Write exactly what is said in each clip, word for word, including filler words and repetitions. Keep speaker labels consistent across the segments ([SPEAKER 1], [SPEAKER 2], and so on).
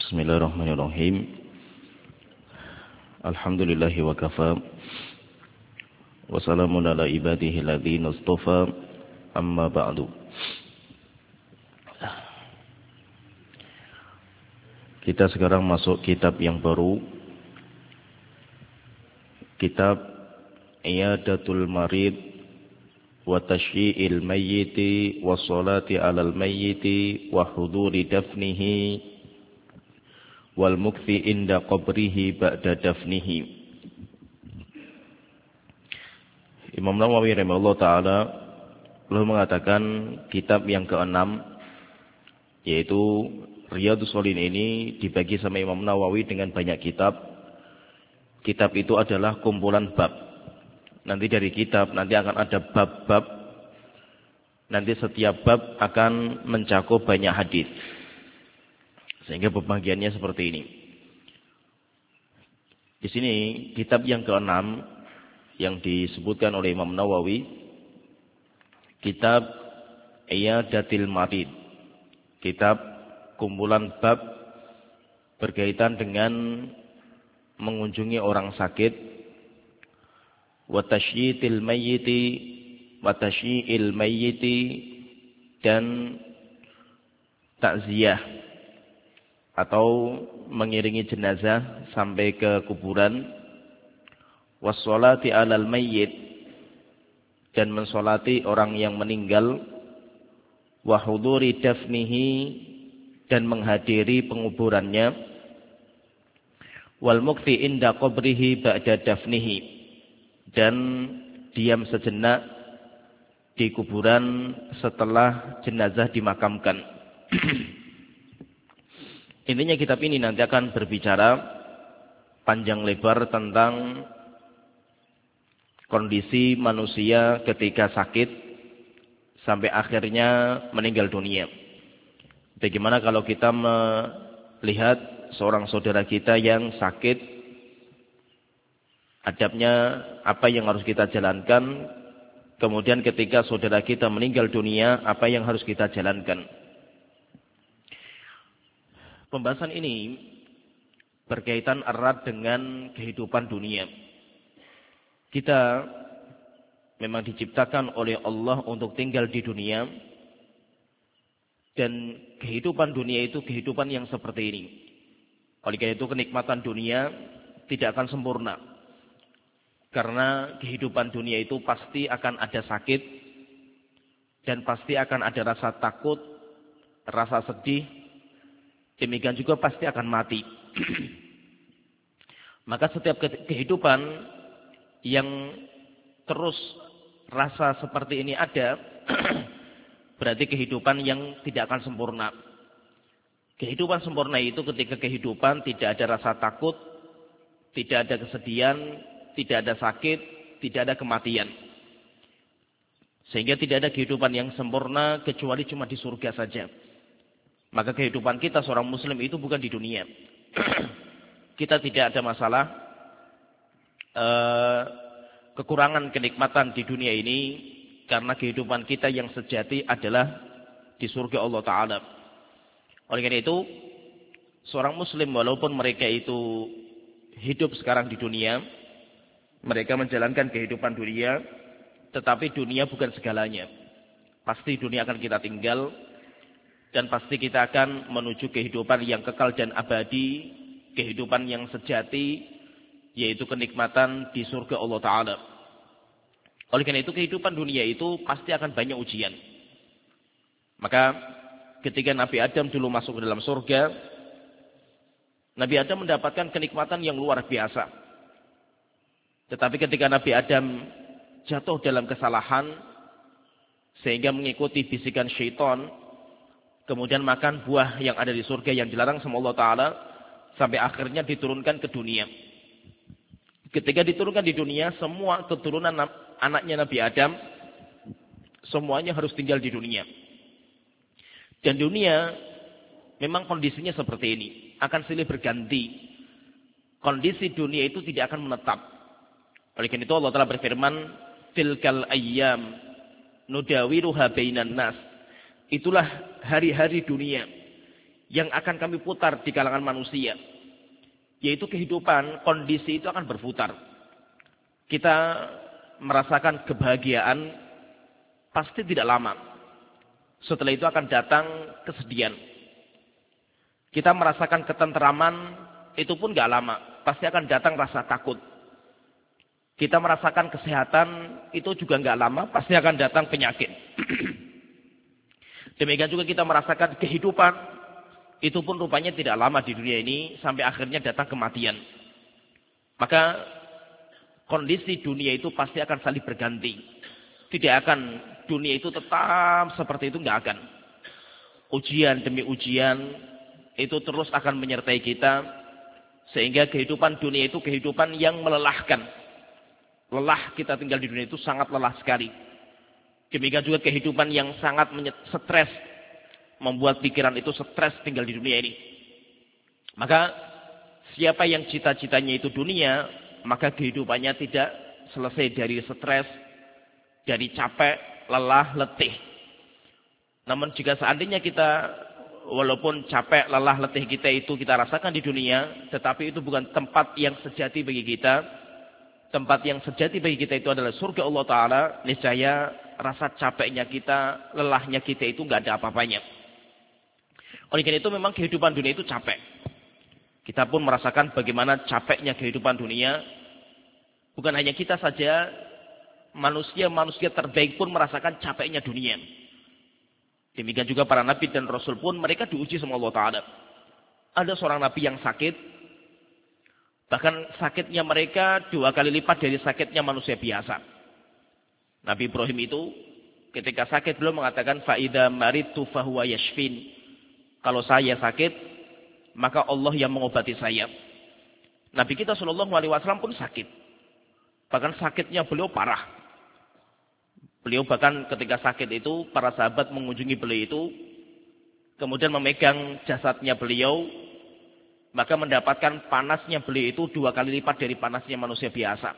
[SPEAKER 1] Bismillahirrahmanirrahim. Alhamdulillahi wa kafa. Wa salamun ala ibadihi alladhina istafa. Amma ba'du. Kita sekarang masuk kitab yang baru. Kitab Iyadatul Marid wa Tashyi'il Mayyiti wa Salati 'alal Mayyiti wa huduri dafnihi wal mukfi inda qabrihi ba'da dafnihi. Imam Nawawi rahimahullah ta'ala beliau mengatakan kitab yang keenam, yaitu Riyadhus Shalihin, ini dibagi sama Imam Nawawi dengan banyak kitab. Kitab itu adalah kumpulan bab. Nanti dari kitab nanti akan ada bab-bab. Nanti setiap bab akan mencakup banyak hadis. Sehingga pembagiannya seperti ini. Di sini kitab yang keenam yang disebutkan oleh Imam Nawawi, kitab Iyadatil Marid, kitab kumpulan bab berkaitan dengan mengunjungi orang sakit, wa tashyi'il mayyiti wa tashyi'il mayyiti, dan takziah atau mengiringi jenazah sampai ke kuburan, wassolati 'alal mayyit, dan mensolati orang yang meninggal, wa huduri dafnihi, dan menghadiri penguburannya, wal mukfi inda qabrihi ba'da dafnihi, dan diam sejenak di kuburan setelah jenazah dimakamkan. Intinya kitab ini nanti akan berbicara panjang lebar tentang kondisi manusia ketika sakit sampai akhirnya meninggal dunia. Bagaimana kalau kita melihat seorang saudara kita yang sakit, adabnya apa yang harus kita jalankan, kemudian ketika saudara kita meninggal dunia, apa yang harus kita jalankan. Pembahasan ini berkaitan erat dengan kehidupan dunia. Kita memang diciptakan oleh Allah untuk tinggal di dunia, dan kehidupan dunia itu kehidupan yang seperti ini. Oleh karena itu kenikmatan dunia tidak akan sempurna. Karena kehidupan dunia itu pasti akan ada sakit, dan pasti akan ada rasa takut, rasa sedih. Demikian juga pasti akan mati. Maka setiap kehidupan yang terus rasa seperti ini ada, berarti kehidupan yang tidak akan sempurna. Kehidupan sempurna itu ketika kehidupan tidak ada rasa takut, tidak ada kesedihan, tidak ada sakit, tidak ada kematian. Sehingga tidak ada kehidupan yang sempurna kecuali cuma di surga saja. Maka kehidupan kita seorang muslim itu bukan di dunia. Kita tidak ada masalah uh, kekurangan kenikmatan di dunia ini, karena kehidupan kita yang sejati adalah di surga Allah Ta'ala. Oleh karena itu, seorang muslim walaupun mereka itu hidup sekarang di dunia, mereka menjalankan kehidupan dunia, tetapi dunia bukan segalanya. Pasti dunia akan kita tinggal, dan pasti kita akan menuju kehidupan yang kekal dan abadi, kehidupan yang sejati, yaitu kenikmatan di surga Allah Ta'ala. Oleh karena itu kehidupan dunia itu pasti akan banyak ujian. Maka ketika Nabi Adam dulu masuk ke dalam surga, Nabi Adam mendapatkan kenikmatan yang luar biasa. Tetapi ketika Nabi Adam jatuh dalam kesalahan, sehingga mengikuti bisikan syaitan, kemudian makan buah yang ada di surga yang dilarang sama Allah Ta'ala, sampai akhirnya diturunkan ke dunia. Ketika diturunkan di dunia, semua keturunan anaknya Nabi Adam, semuanya harus tinggal di dunia. Dan dunia memang kondisinya seperti ini, akan silih berganti. Kondisi dunia itu tidak akan menetap. Oleh karena itu Allah Ta'ala berfirman, tilkal ayyam nudawiruha bainan nas. Itulah hari-hari dunia yang akan kami putar di kalangan manusia. Yaitu kehidupan, kondisi itu akan berputar. Kita merasakan kebahagiaan pasti tidak lama. Setelah itu akan datang kesedihan. Kita merasakan ketenteraman itu pun gak lama. Pasti akan datang rasa takut. Kita merasakan kesehatan itu juga gak lama. Pasti akan datang penyakit. Demikian juga kita merasakan kehidupan. Itu pun rupanya tidak lama di dunia ini. Sampai akhirnya datang kematian. Maka kondisi dunia itu pasti akan saling berganti. Tidak akan dunia itu tetap seperti itu, gak akan. Ujian demi ujian. Itu terus akan menyertai kita. Sehingga kehidupan dunia itu kehidupan yang melelahkan. Lelah kita tinggal di dunia itu sangat lelah sekali. Demikian juga kehidupan yang sangat stres. Membuat pikiran itu stres tinggal di dunia ini. Maka siapa yang cita-citanya itu dunia, maka kehidupannya tidak selesai dari stres, dari capek, lelah, letih. Namun jika seandainya kita walaupun capek, lelah, letih kita itu kita rasakan di dunia, tetapi itu bukan tempat yang sejati bagi kita. Tempat yang sejati bagi kita itu adalah surga Allah Ta'ala. Niscaya rasa capeknya kita, lelahnya kita itu nggak ada apa-apanya. Oleh karena itu memang kehidupan dunia itu capek. Kita pun merasakan bagaimana capeknya kehidupan dunia. Bukan hanya kita saja, manusia-manusia terbaik pun merasakan capeknya dunia. Demikian juga para nabi dan rasul pun mereka diuji sama Allah Ta'ala. Ada seorang nabi yang sakit. Bahkan sakitnya mereka dua kali lipat dari sakitnya manusia biasa. Nabi Ibrahim itu ketika sakit beliau mengatakan fa'idha maritu fahuwa yashfin. Kalau saya sakit, maka Allah yang mengobati saya. Nabi kita Shallallahu Alaihi Wasallam pun sakit. Bahkan sakitnya beliau parah. Beliau bahkan ketika sakit itu, para sahabat mengunjungi beliau itu, kemudian memegang jasadnya beliau, maka mendapatkan panasnya beliau itu dua kali lipat dari panasnya manusia biasa.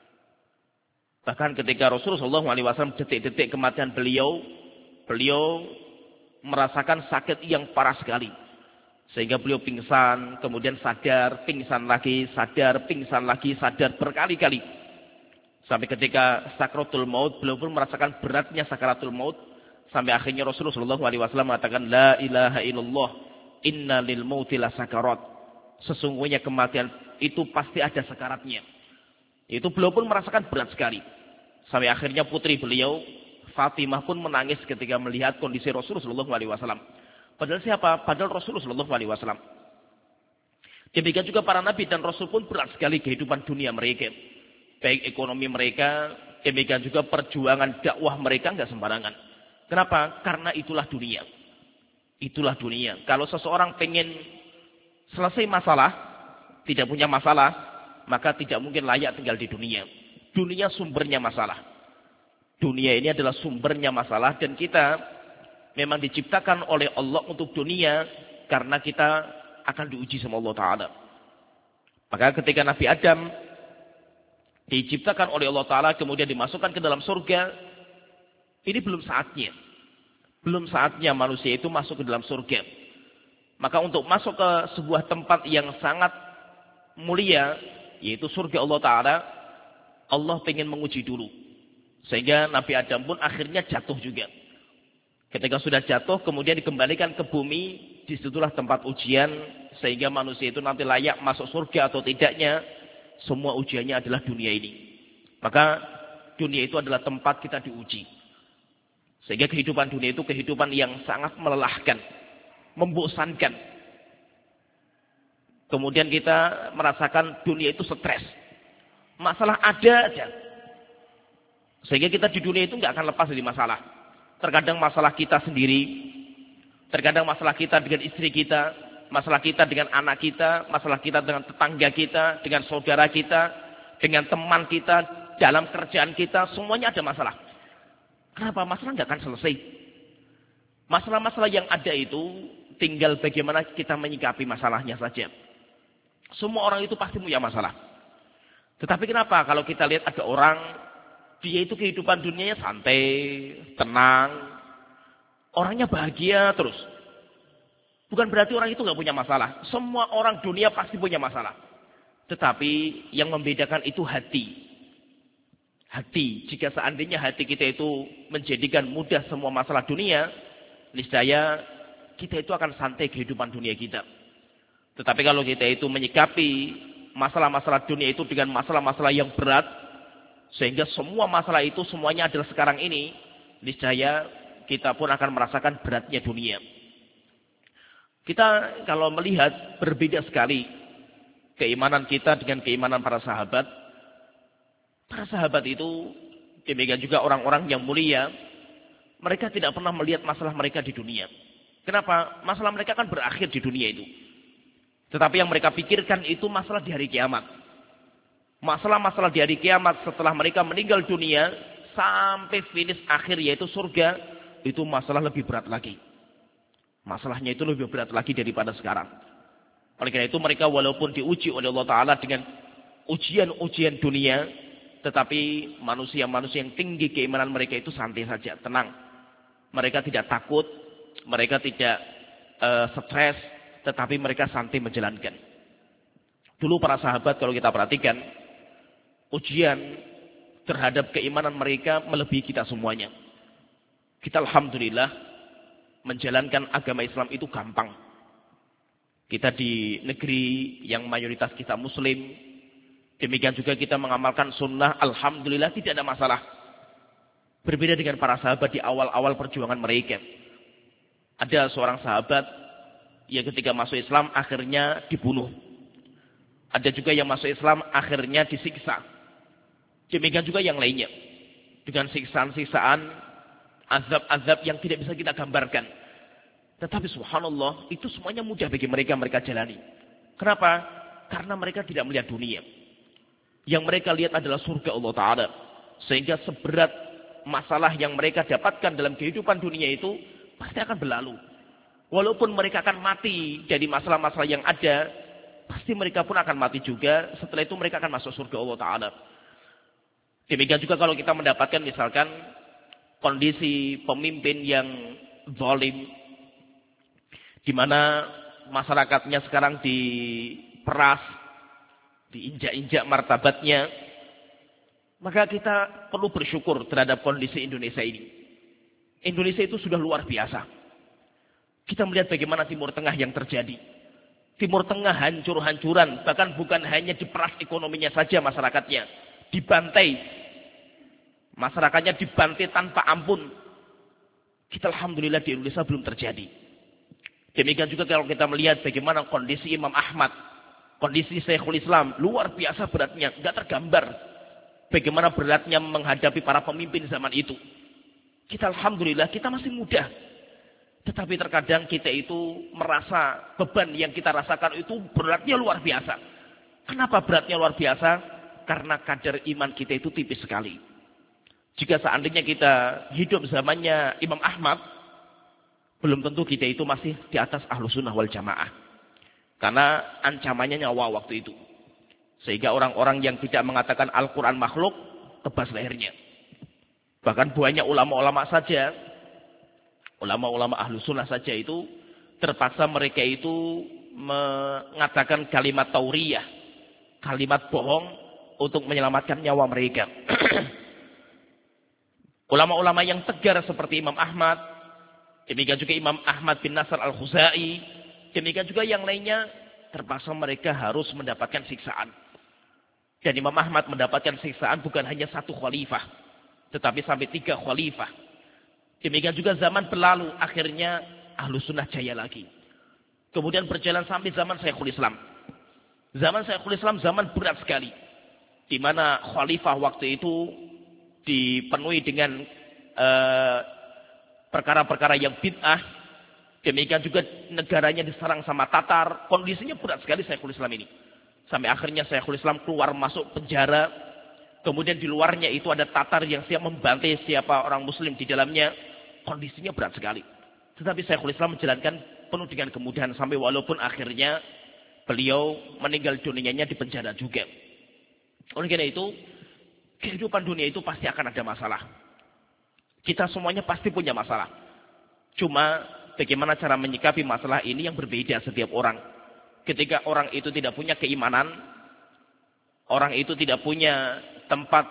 [SPEAKER 1] Bahkan ketika Rasulullah Shallallahu Alaihi Wasallam detik-detik kematian beliau, beliau merasakan sakit yang parah sekali. Sehingga beliau pingsan, kemudian sadar, pingsan lagi, sadar, pingsan lagi, sadar berkali-kali. Sampai ketika sakratul maut, beliau pun merasakan beratnya sakaratul maut. Sampai akhirnya Rasulullah shallallahu alaihi wasallam mengatakan, La ilaha illallah, inna lil mauti la sakarat. Sesungguhnya kematian itu pasti ada sakaratnya. Itu beliau pun merasakan berat sekali. Sampai akhirnya putri beliau, Fatimah pun menangis ketika melihat kondisi Rasulullah shallallahu alaihi wasallam. Padahal siapa? Padahal Rasulullah shallallahu alaihi wasallam. Demikian juga para nabi dan rasul pun berat sekali kehidupan dunia mereka. Baik ekonomi mereka, demikian juga perjuangan dakwah mereka nggak sembarangan. Kenapa? Karena itulah dunia. Itulah dunia. Kalau seseorang pengen selesai masalah, tidak punya masalah, maka tidak mungkin layak tinggal di dunia. Dunia sumbernya masalah. Dunia ini adalah sumbernya masalah dan kita memang diciptakan oleh Allah untuk dunia karena kita akan diuji sama Allah Ta'ala. Maka ketika Nabi Adam diciptakan oleh Allah Ta'ala kemudian dimasukkan ke dalam surga, ini belum saatnya. Belum saatnya manusia itu masuk ke dalam surga. Maka untuk masuk ke sebuah tempat yang sangat mulia, yaitu surga Allah Ta'ala, Allah ingin menguji dulu. Sehingga Nabi Adam pun akhirnya jatuh juga. Ketika sudah jatuh, kemudian dikembalikan ke bumi, disitulah tempat ujian, sehingga manusia itu nanti layak masuk surga atau tidaknya, semua ujiannya adalah dunia ini. Maka dunia itu adalah tempat kita diuji. Sehingga kehidupan dunia itu kehidupan yang sangat melelahkan, membosankan. Kemudian kita merasakan dunia itu stres. Masalah ada aja. Sehingga kita di dunia itu nggak akan lepas dari masalah. Terkadang masalah kita sendiri, terkadang masalah kita dengan istri kita, masalah kita dengan anak kita, masalah kita dengan tetangga kita, dengan saudara kita, dengan teman kita, dalam kerjaan kita, semuanya ada masalah. Kenapa? Masalah nggak akan selesai. Masalah-masalah yang ada itu tinggal bagaimana kita menyikapi masalahnya saja. Semua orang itu pasti punya masalah. Tetapi kenapa kalau kita lihat ada orang, dia itu kehidupan dunianya santai, tenang. Orangnya bahagia terus. Bukan berarti orang itu nggak punya masalah. Semua orang dunia pasti punya masalah. Tetapi yang membedakan itu hati. Hati. Jika seandainya hati kita itu menjadikan mudah semua masalah dunia, niscaya kita itu akan santai kehidupan dunia kita. Tetapi kalau kita itu menyikapi masalah-masalah dunia itu dengan masalah-masalah yang berat, sehingga semua masalah itu semuanya adalah sekarang ini, niscaya kita pun akan merasakan beratnya dunia. Kita kalau melihat berbeda sekali keimanan kita dengan keimanan para sahabat. Para sahabat itu, demikian juga orang-orang yang mulia, mereka tidak pernah melihat masalah mereka di dunia. Kenapa? Masalah mereka kan berakhir di dunia itu. Tetapi yang mereka pikirkan itu masalah di hari kiamat. Masalah-masalah di hari kiamat setelah mereka meninggal dunia, sampai finish akhir yaitu surga, itu masalah lebih berat lagi. Masalahnya itu lebih berat lagi daripada sekarang. Oleh karena itu mereka walaupun diuji oleh Allah Ta'ala dengan ujian-ujian dunia, tetapi manusia-manusia yang tinggi keimanan mereka itu santai saja, tenang. Mereka tidak takut, mereka tidak uh, stres, tetapi mereka santai menjalankan. Dulu para sahabat kalau kita perhatikan, ujian terhadap keimanan mereka melebihi kita semuanya. Kita alhamdulillah menjalankan agama Islam itu gampang. Kita di negeri yang mayoritas kita muslim, demikian juga kita mengamalkan sunnah, alhamdulillah tidak ada masalah. Berbeda dengan para sahabat di awal-awal perjuangan mereka. Ada seorang sahabat yang ketika masuk Islam akhirnya dibunuh. Ada juga yang masuk Islam akhirnya disiksa. Demikian juga yang lainnya. Dengan siksaan-siksaan, azab-azab yang tidak bisa kita gambarkan. Tetapi subhanallah, itu semuanya mudah bagi mereka mereka jalani. Kenapa? Karena mereka tidak melihat dunia. Yang mereka lihat adalah surga Allah Ta'ala. Sehingga seberat masalah yang mereka dapatkan dalam kehidupan dunia itu pasti akan berlalu. Walaupun mereka akan mati dari masalah-masalah yang ada, pasti mereka pun akan mati juga. Setelah itu mereka akan masuk surga Allah Ta'ala. Demikian juga kalau kita mendapatkan misalkan kondisi pemimpin yang zalim, di mana masyarakatnya sekarang diperas, diinjak-injak martabatnya, maka kita perlu bersyukur terhadap kondisi Indonesia ini. Indonesia itu sudah luar biasa. Kita melihat bagaimana Timur Tengah yang terjadi. Timur Tengah hancur-hancuran, bahkan bukan hanya diperas ekonominya saja masyarakatnya, dibantai. Masyarakatnya dibantai tanpa ampun. Kita alhamdulillah di Indonesia belum terjadi. Demikian juga kalau kita melihat bagaimana kondisi Imam Ahmad, kondisi Syekhul Islam, luar biasa beratnya, nggak tergambar. Bagaimana beratnya menghadapi para pemimpin zaman itu. Kita alhamdulillah kita masih muda. Tetapi terkadang kita itu merasa beban yang kita rasakan itu beratnya luar biasa. Kenapa beratnya luar biasa? Karena kadar iman kita itu tipis sekali. Jika seandainya kita hidup zamannya Imam Ahmad, belum tentu kita itu masih di atas Ahlus Sunnah wal Jamaah. Karena ancamannya nyawa waktu itu. Sehingga orang-orang yang tidak mengatakan Al-Quran makhluk, tebas lehernya. Bahkan banyak ulama-ulama saja, ulama-ulama Ahlus Sunnah saja itu, terpaksa mereka itu mengatakan kalimat tauriyah, kalimat bohong untuk menyelamatkan nyawa mereka. Ulama-ulama yang tegar seperti Imam Ahmad, demikian juga Imam Ahmad bin Nasr al-Khuzai, demikian juga yang lainnya, terpaksa mereka harus mendapatkan siksaan. Dan Imam Ahmad mendapatkan siksaan bukan hanya satu khalifah, tetapi sampai tiga khalifah. Demikian juga zaman berlalu, akhirnya Ahlus Sunnah jaya lagi. Kemudian berjalan sampai zaman Syekhul Islam. Zaman Syekhul Islam zaman berat sekali. Di mana khalifah waktu itu dipenuhi dengan perkara-perkara uh, yang bid'ah. Demikian juga negaranya diserang sama Tatar. Kondisinya berat sekali Syekhul Islam ini. Sampai akhirnya Syekhul Islam keluar masuk penjara. Kemudian di luarnya itu ada Tatar yang siap membantai siapa orang Muslim di dalamnya. Kondisinya berat sekali. Tetapi Syekhul Islam menjalankan penuh dengan kemudahan. Sampai walaupun akhirnya beliau meninggal dunianya di penjara juga. Oleh karena itu, kehidupan dunia itu pasti akan ada masalah. Kita semuanya pasti punya masalah. Cuma bagaimana cara menyikapi masalah ini yang berbeda setiap orang. Ketika orang itu tidak punya keimanan, orang itu tidak punya tempat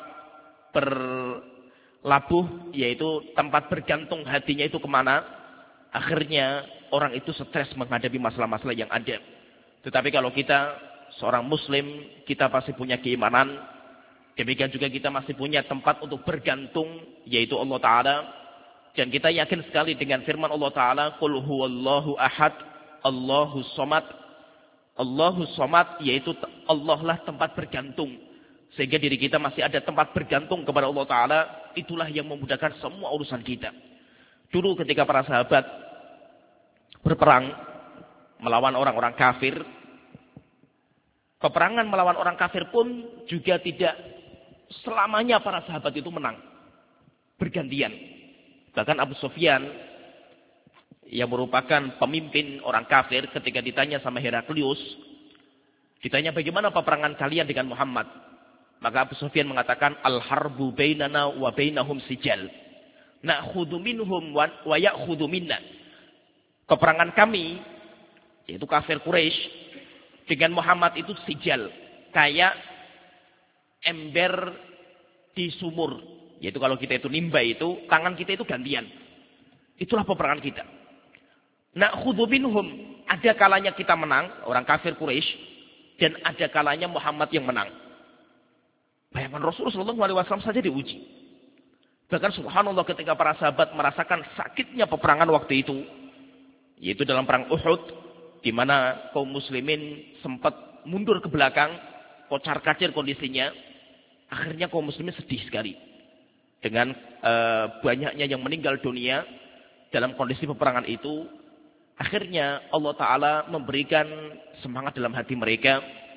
[SPEAKER 1] berlabuh, yaitu tempat bergantung hatinya itu kemana, akhirnya orang itu stres menghadapi masalah-masalah yang ada. Tetapi kalau kita seorang muslim, kita pasti punya keimanan, demikian juga kita masih punya tempat untuk bergantung, yaitu Allah Ta'ala. Dan kita yakin sekali dengan firman Allah Ta'ala, Qul huwallahu ahad, Allahu somad. Allahu somad, yaitu Allah lah tempat bergantung. Sehingga diri kita masih ada tempat bergantung kepada Allah Ta'ala. Itulah yang memudahkan semua urusan kita. Dulu ketika para sahabat berperang melawan orang-orang kafir, peperangan melawan orang kafir pun juga tidak selamanya para sahabat itu menang. Bergantian. Bahkan Abu Sufyan yang merupakan pemimpin orang kafir ketika ditanya sama Heraklius, ditanya bagaimana peperangan kalian dengan Muhammad, maka Abu Sufyan mengatakan al-harbu bainana wa bainahum sijal na'khudhu minhum wa ya'khudhu minna. Peperangan kami, yaitu kafir Quraisy, dengan Muhammad itu sijal, kayak ember di sumur, yaitu kalau kita itu nimba itu tangan kita itu gantian. Itulah peperangan kita. Na'khudhu minhum, ada kalanya kita menang, orang kafir Quraisy, dan ada kalanya Muhammad yang menang. Bayangkan Rasulullah shallallahu alaihi wasallam saja diuji. Bahkan subhanallah ketika para sahabat merasakan sakitnya peperangan waktu itu, yaitu dalam perang Uhud, di mana kaum muslimin sempat mundur ke belakang, kocar-kacir kondisinya, akhirnya kaum muslimin sedih sekali. Dengan uh, banyaknya yang meninggal dunia dalam kondisi peperangan itu, akhirnya Allah Ta'ala memberikan semangat dalam hati mereka.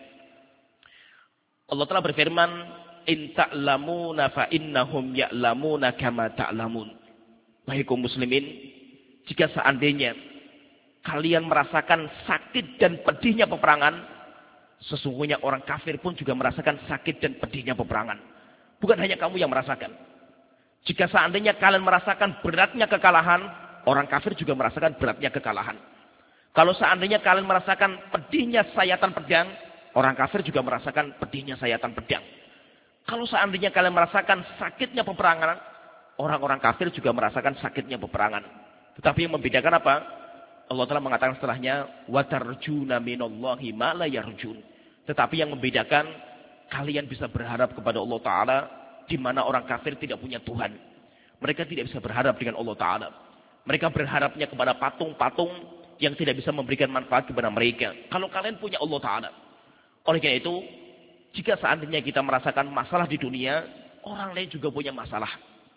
[SPEAKER 1] Allah Ta'ala berfirman, In ta'lamuna fa innahum ya'lamuna kama ta'lamun. Wahai kaum muslimin, jika seandainya kalian merasakan sakit dan pedihnya peperangan, sesungguhnya orang kafir pun juga merasakan sakit dan pedihnya peperangan. Bukan hanya kamu yang merasakan. Jika seandainya kalian merasakan beratnya kekalahan, orang kafir juga merasakan beratnya kekalahan. Kalau seandainya kalian merasakan pedihnya sayatan pedang, orang kafir juga merasakan pedihnya sayatan pedang. Kalau seandainya kalian merasakan sakitnya peperangan, orang-orang kafir juga merasakan sakitnya peperangan. Tetapi yang membedakan apa? Allah telah mengatakan setelahnya, وَتَرْجُونَ مِنَ اللَّهِ مَا لَا يَرْجُونَ. Tetapi yang membedakan, kalian bisa berharap kepada Allah Ta'ala, di mana orang kafir tidak punya Tuhan. Mereka tidak bisa berharap dengan Allah Ta'ala. Mereka berharapnya kepada patung-patung yang tidak bisa memberikan manfaat kepada mereka. Kalau kalian punya Allah Ta'ala. Oleh karena itu, jika seandainya kita merasakan masalah di dunia, orang lain juga punya masalah.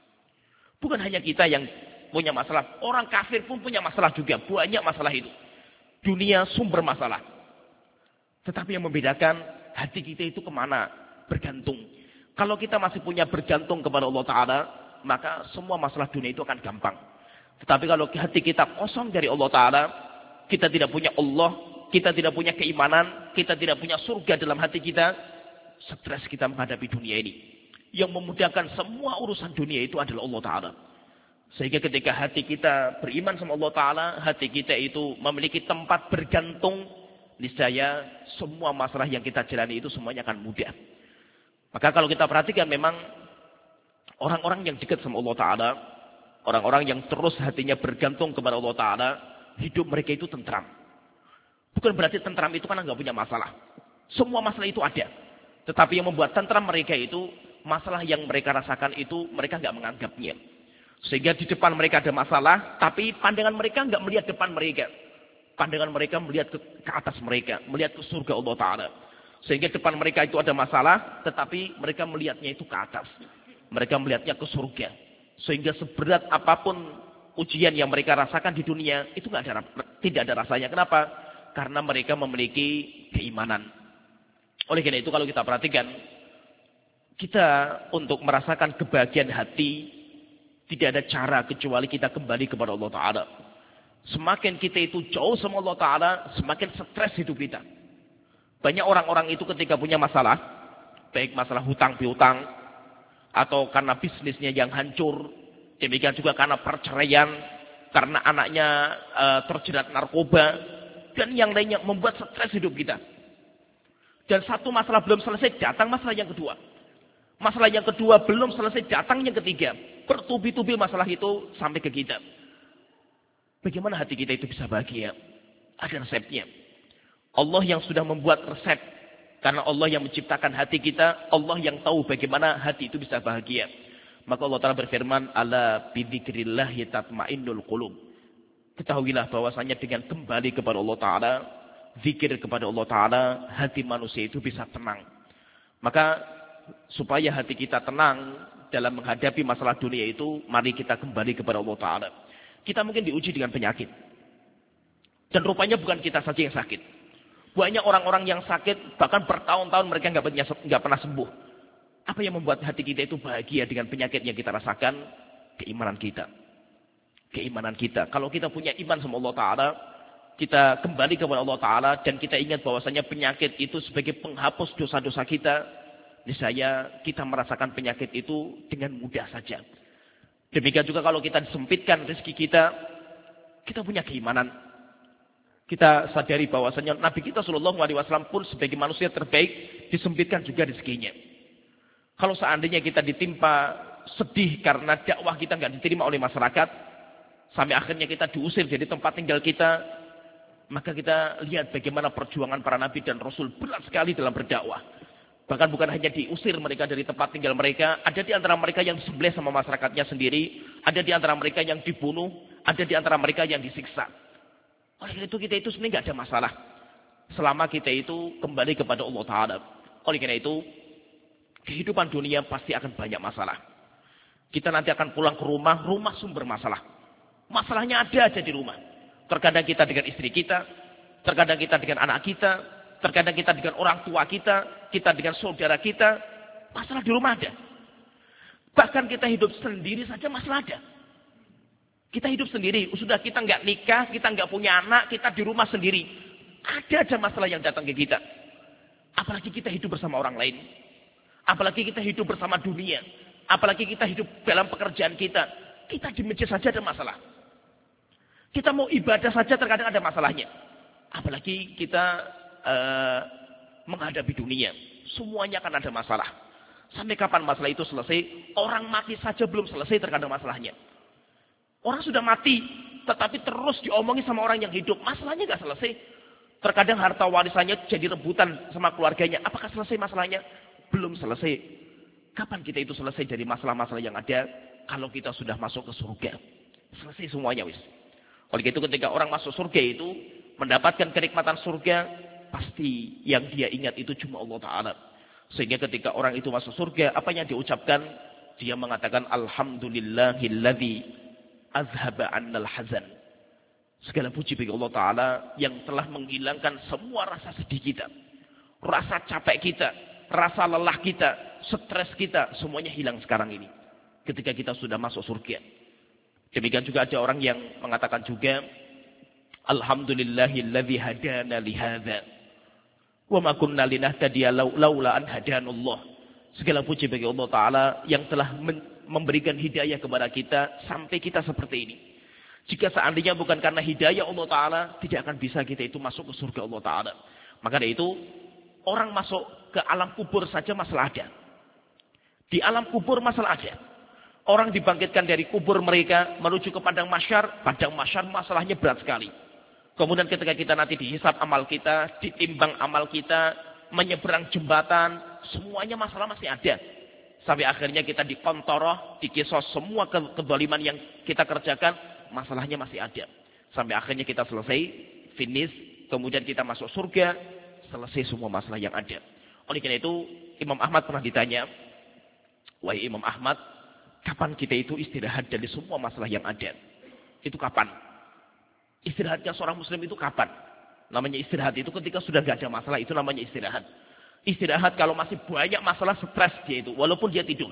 [SPEAKER 1] Bukan hanya kita yang punya masalah. Orang kafir pun punya masalah juga. Banyak masalah itu. Dunia sumber masalah. Tetapi yang membedakan, hati kita itu kemana? Bergantung. Kalau kita masih punya bergantung kepada Allah Ta'ala, maka semua masalah dunia itu akan gampang. Tetapi kalau hati kita kosong dari Allah Ta'ala, kita tidak punya Allah, kita tidak punya keimanan, kita tidak punya surga dalam hati kita, stres kita menghadapi dunia ini. Yang memudahkan semua urusan dunia itu adalah Allah Ta'ala. Sehingga ketika hati kita beriman sama Allah Ta'ala, hati kita itu memiliki tempat bergantung, niscaya semua masalah yang kita jalani itu semuanya akan mudah. Maka kalau kita perhatikan memang orang-orang yang dekat sama Allah Ta'ala, orang-orang yang terus hatinya bergantung kepada Allah Ta'ala, hidup mereka itu tentram. Bukan berarti tentram itu karena nggak punya masalah. Semua masalah itu ada. Tetapi yang membuat tentram mereka itu, masalah yang mereka rasakan itu mereka nggak menganggapnya. Sehingga di depan mereka ada masalah, tapi pandangan mereka nggak melihat depan mereka. Pandangan mereka melihat ke, ke atas mereka, melihat ke surga Allah Ta'ala. Sehingga depan mereka itu ada masalah, tetapi mereka melihatnya itu ke atas. Mereka melihatnya ke surga. Sehingga seberat apapun ujian yang mereka rasakan di dunia, itu nggak ada, tidak ada rasanya. Kenapa? Karena mereka memiliki keimanan. Oleh karena itu kalau kita perhatikan, kita untuk merasakan kebahagiaan hati, tidak ada cara kecuali kita kembali kepada Allah Ta'ala. Semakin kita itu jauh sama Allah Ta'ala, semakin stres hidup kita. Banyak orang-orang itu ketika punya masalah, baik masalah hutang piutang, atau karena bisnisnya yang hancur, demikian juga karena perceraian, karena anaknya uh, terjerat narkoba, dan yang lainnya membuat stres hidup kita. Dan satu masalah belum selesai, datang masalah yang kedua. Masalah yang kedua belum selesai, datang yang ketiga. Bertubi-tubi masalah itu sampai ke kita. Bagaimana hati kita itu bisa bahagia? Ada resepnya. Allah yang sudah membuat resep. Karena Allah yang menciptakan hati kita, Allah yang tahu bagaimana hati itu bisa bahagia. Maka Allah Ta'ala berfirman, ala bidzikrillahi tatmainnul qulub. Ketahuilah bahwasanya dengan kembali kepada Allah Ta'ala, zikir kepada Allah Ta'ala, hati manusia itu bisa tenang. Maka supaya hati kita tenang dalam menghadapi masalah dunia itu, mari kita kembali kepada Allah Ta'ala. Kita mungkin diuji dengan penyakit. Dan rupanya bukan kita saja yang sakit. Banyak orang-orang yang sakit, bahkan bertahun-tahun mereka nggak pernah sembuh. Apa yang membuat hati kita itu bahagia dengan penyakit yang kita rasakan? Keimanan kita. Keimanan kita. Kalau kita punya iman sama Allah Ta'ala, kita kembali kepada Allah Ta'ala, dan kita ingat bahwasanya penyakit itu sebagai penghapus dosa-dosa kita, niscaya kita merasakan penyakit itu dengan mudah saja. Demikian juga kalau kita disempitkan rezeki kita, kita punya keimanan. Kita sadari bahwasanya Nabi kita Shallallahu Alaihi Wasallam pun sebagai manusia terbaik disempitkan juga rezekinya. Kalau seandainya kita ditimpa sedih karena dakwah kita nggak diterima oleh masyarakat, sampai akhirnya kita diusir dari tempat tinggal kita, maka kita lihat bagaimana perjuangan para nabi dan rasul berat sekali dalam berdakwah. Bahkan bukan hanya diusir mereka dari tempat tinggal mereka, ada di antara mereka yang disembelih sama masyarakatnya sendiri, ada di antara mereka yang dibunuh, ada di antara mereka yang disiksa. Oleh karena itu kita itu sebenarnya nggak ada masalah selama kita itu kembali kepada Allah Ta'ala. Oleh karena itu kehidupan dunia pasti akan banyak masalah. Kita nanti akan pulang ke rumah, rumah sumber masalah. Masalahnya ada aja di rumah. Terkadang kita dengan istri kita, terkadang kita dengan anak kita, terkadang kita dengan orang tua kita, kita dengan saudara kita. Masalah di rumah ada. Bahkan kita hidup sendiri saja masalah ada. Kita hidup sendiri, sudah kita nggak nikah, kita nggak punya anak, kita di rumah sendiri. Ada aja masalah yang datang ke kita. Apalagi kita hidup bersama orang lain. Apalagi kita hidup bersama dunia. Apalagi kita hidup dalam pekerjaan kita. Kita di masjid saja ada masalah. Kita mau ibadah saja terkadang ada masalahnya. Apalagi kita uh, menghadapi dunia. Semuanya akan ada masalah. Sampai kapan masalah itu selesai? Orang mati saja belum selesai terkadang masalahnya. Orang sudah mati, tetapi terus diomongin sama orang yang hidup. Masalahnya nggak selesai. Terkadang harta warisannya jadi rebutan sama keluarganya. Apakah selesai masalahnya? Belum selesai. Kapan kita itu selesai dari masalah-masalah yang ada? Kalau kita sudah masuk ke surga. Selesai semuanya, wis. Oleh itu ketika orang masuk surga itu, mendapatkan kenikmatan surga, pasti yang dia ingat itu cuma Allah Ta'ala. Sehingga ketika orang itu masuk surga, apa yang diucapkan? Dia mengatakan, Alhamdulillahilladzi azhaba annal hazan. Segala puji bagi Allah Ta'ala yang telah menghilangkan semua rasa sedih kita. Rasa capek kita, rasa lelah kita, stres kita, semuanya hilang sekarang ini. Ketika kita sudah masuk surga. Demikian juga ada orang yang mengatakan juga, Alhamdulillahilladzi hadana lihadza. Wa ma kunna linahtadiya laula an hadanallah. Segala puji bagi Allah Ta'ala yang telah memberikan hidayah kepada kita sampai kita seperti ini. Jika seandainya bukan karena hidayah Allah Ta'ala, tidak akan bisa kita itu masuk ke surga Allah Ta'ala. Maka dari itu, orang masuk ke alam kubur saja masalah ada. Di alam kubur masalah ada. Orang dibangkitkan dari kubur mereka menuju ke padang mahsyar, padang mahsyar masalahnya berat sekali. Kemudian ketika kita nanti dihisab amal kita, ditimbang amal kita, menyeberang jembatan, semuanya masalah masih ada. Sampai akhirnya kita dikontoroh, dikisos semua kezaliman yang kita kerjakan, masalahnya masih ada. Sampai akhirnya kita selesai, finish, kemudian kita masuk surga, selesai semua masalah yang ada. Oleh karena itu, Imam Ahmad pernah ditanya, wahai Imam Ahmad, kapan kita itu istirahat dari semua masalah yang ada? Itu kapan? Istirahatnya seorang muslim itu kapan? Namanya istirahat itu ketika sudah gak ada masalah, itu namanya istirahat. Istirahat kalau masih banyak masalah, stres dia itu, walaupun dia tidur.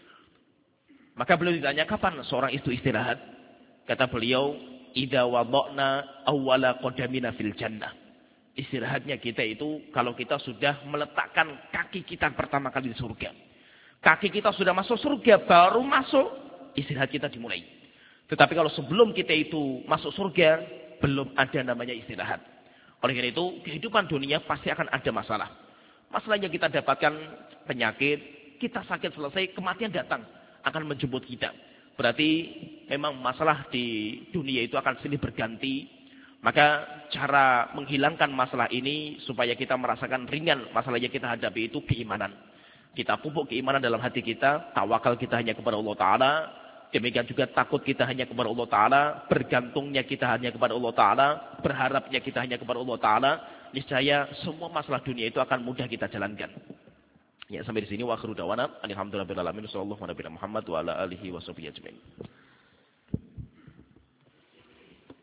[SPEAKER 1] Maka beliau ditanya, kapan seorang itu istirahat? Kata beliau, idza wada'na awwala qadamina fil jannah. Istirahatnya kita itu kalau kita sudah meletakkan kaki kita pertama kali di surga. Kaki kita sudah masuk surga, baru masuk, istirahat kita dimulai. Tetapi kalau sebelum kita itu masuk surga, belum ada namanya istirahat. Oleh karena itu, kehidupan dunia pasti akan ada masalah. Masalahnya kita dapatkan penyakit, kita sakit selesai, kematian datang, akan menjemput kita. Berarti memang masalah di dunia itu akan silih berganti. Maka cara menghilangkan masalah ini supaya kita merasakan ringan masalah yang kita hadapi itu keimanan. Kita pupuk keimanan dalam hati kita, tawakal kita hanya kepada Allah Ta'ala. Demikian juga takut kita hanya kepada Allah Ta'ala, bergantungnya kita hanya kepada Allah Ta'ala, berharapnya kita hanya kepada Allah Ta'ala. Niscaya semua masalah dunia itu akan mudah kita jalankan. Ya, sampai di sini wa akhiru dawana alhamdulillahirabbil alamin sallallahu alaihi wa sallam Muhammad wa ala alihi wa sahbihi ajmain.